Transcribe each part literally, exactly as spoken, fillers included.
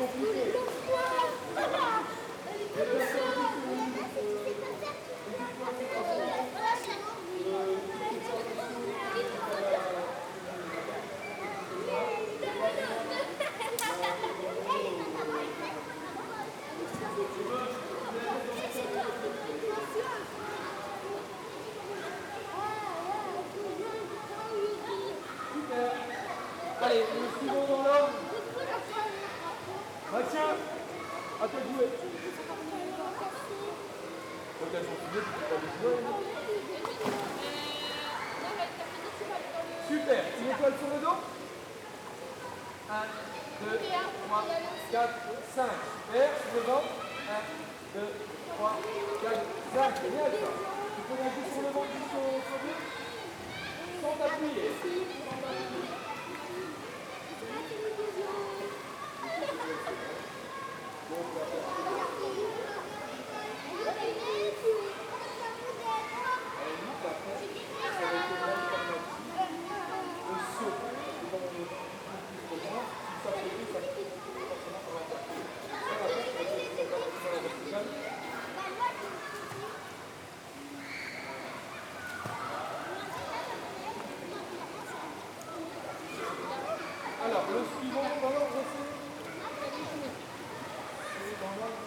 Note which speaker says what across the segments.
Speaker 1: compliqué. Allez, le suivant dans l'ordre. Mathieu, à toi de jouer. Quand elles sont filées, tu peux pas les jouer. Super, une étoile sur le dos. un, deux, trois, quatre, cinq. Super, sur le ventre. un, deux, trois, quatre, cinq. Génial ça. Tu peux monter sur le ventre jusqu'au sommet sans t'appuyer. Alors, le suivant dans l'ordre, c'est dans l'ordre.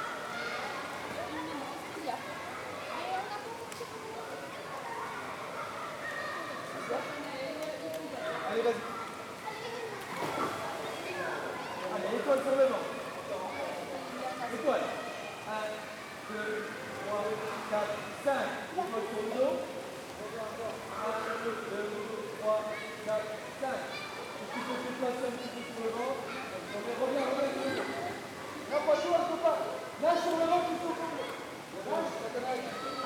Speaker 1: Allez, vas-y. Allez, étoile sur le vent. Étoile. un, deux, trois, quatre, cinq. Étoile sur le dos. un, deux, trois, quatre, cinq. Tu peux te placer un petit peu sur le vent. Reviens, reviens, reviens. Non, pas chaud, il ne faut pas. Lâche sur le vent, tu faut tomber. Lâche, la canaille.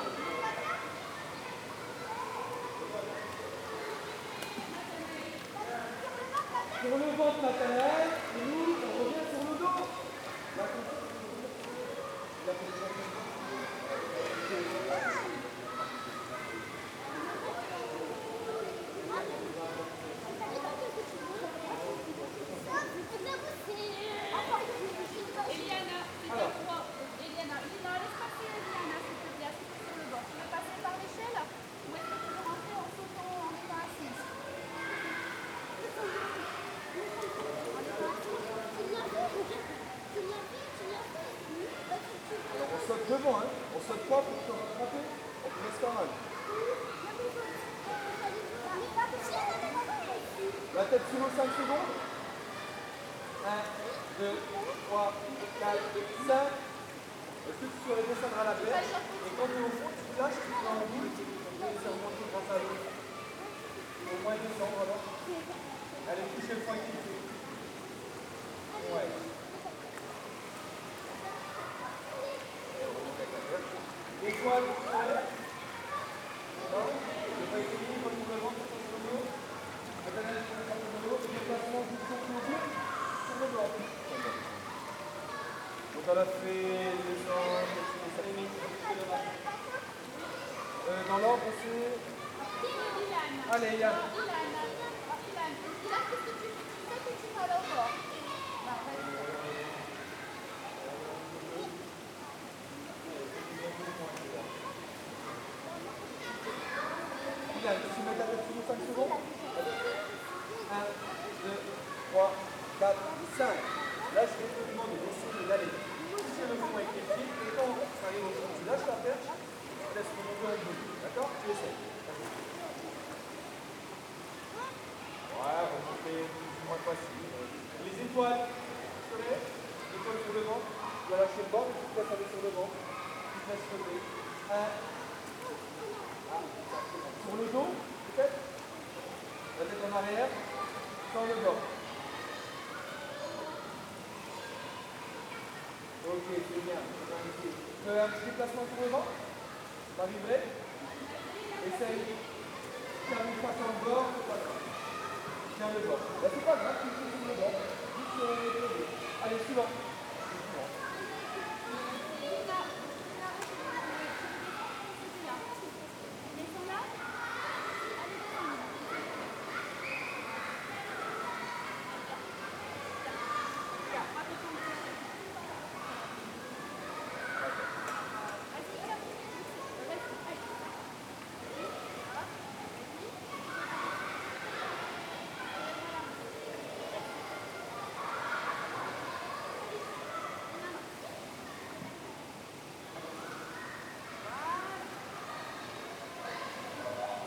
Speaker 1: Sur le ventre, Nathanaël, et nous, on revient sur le dos. La la
Speaker 2: Eliana, alors, Eliana, Lina, laisse passer Eliana, s'il te plaît, assise sur le banc. Tu veux passer par l'échelle ou est-ce que tu veux rentrer en sautant en étant assise?
Speaker 1: Alors on saute devant, hein. On saute pas pour te rattraper, on te laisse pas mal. La tête sous l'eau cinq secondes. un, deux, trois, quatre, cinq. Est-ce que tu saurais descendre à la perche? Et quand tu es au fond, tu te lâches, tu te mets en boule, tu peux laisser remonter grâce à l'eau. Au moins descendre alors. Allez, touchez le point qui fait. Ouais. Étoile, non, je vais pas essayer, quand tu me ventre, sur le dos. Maintenant, je vais faire le dos, déplacement du son sur le bord. Donc, on a fait les jambes, euh, dans l'ordre, c'est. Allez, Yann.
Speaker 2: Ilan, Ilan, qu'est-ce que tu sais que tu vas là au bord?
Speaker 1: Ilan, tu mets ta tête sous cinq secondes. un, deux, trois, quatre, cinq. Là, je vais te demander d'essayer d'aller toucher le fond avec les pieds. Et quand ça arrive au fond, tu lâches la perche, tu laisses remonter en boule. D'accord? Tu essaies. Ouais, remonter plus ou moins facile. Les étoiles, tu connais? Les étoiles sur le ventre. Tu vas lâcher le ventre et tu te laisses aller sur le ventre. Tu te laisses sauter. un. Sur le dos, peut-être? La tête en arrière, sans le bord. Ok, c'est bien. Tu as un petit déplacement sur le ventre? T'arriverais? Essaye. Tiens une fois sur le bord, c'est pas grave. Tiens le bord. Bah, c'est pas grave, tu le fais sur le bord. Juste sur le dos. Allez, suivant. Suivant.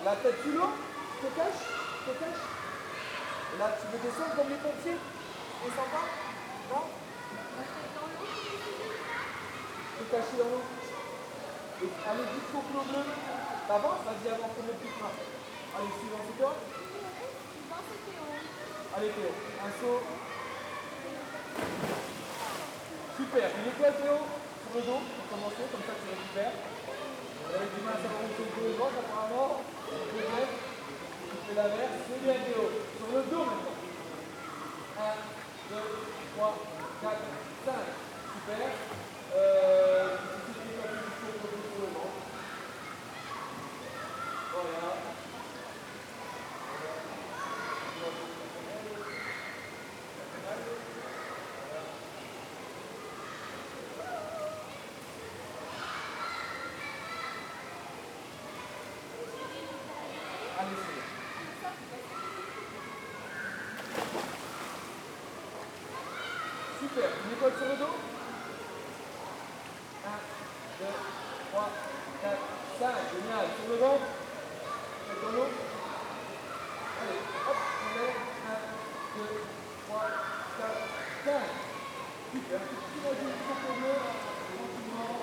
Speaker 1: La tête sous l'eau, tu te caches, tu te caches. Et là, tu veux descendre comme les pompiers. Descends pas. Non. Te cacher dans l'eau. Et allez jusqu'au flot bleu. T'avances, vas-y, avance comme le petit train. Allez, suivant, c'est toi. Allez Théo, un saut. Super, une étoile Théo, sur le dos, pour commencer, comme ça tu récupères. Avec du mal, ça va monter le dos et le ventre apparemment. Peut-être. Tu fais l'inverse, c'est bien Théo. Sur le dos maintenant. un, deux, trois, quatre, cinq. Super. Euh, tu fais une étoile jusqu'au dos sur le ventre. Voilà. Allez, c'est bon. Super, une étoile sur le dos. un, deux, trois, quatre, cinq. Génial. Sur le ventre. Tête dans l'eau. Allez, hop, on lève. un, deux, trois, quatre, cinq. Super. Tu vas jouer jusqu'au flot bleu. Tranquillement.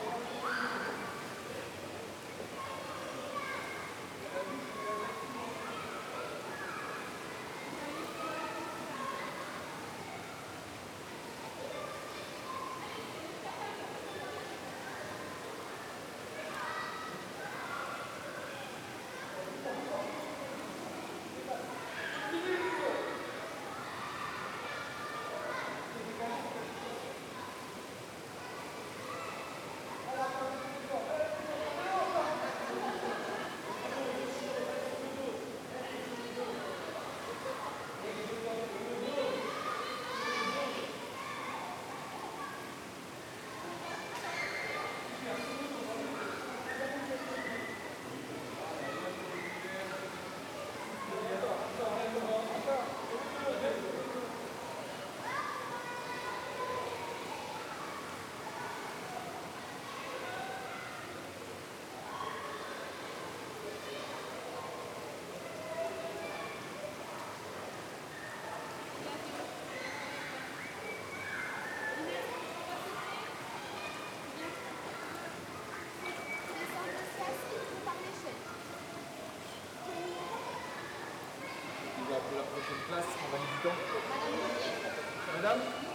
Speaker 1: Pour la prochaine classe, on va du temps. Madame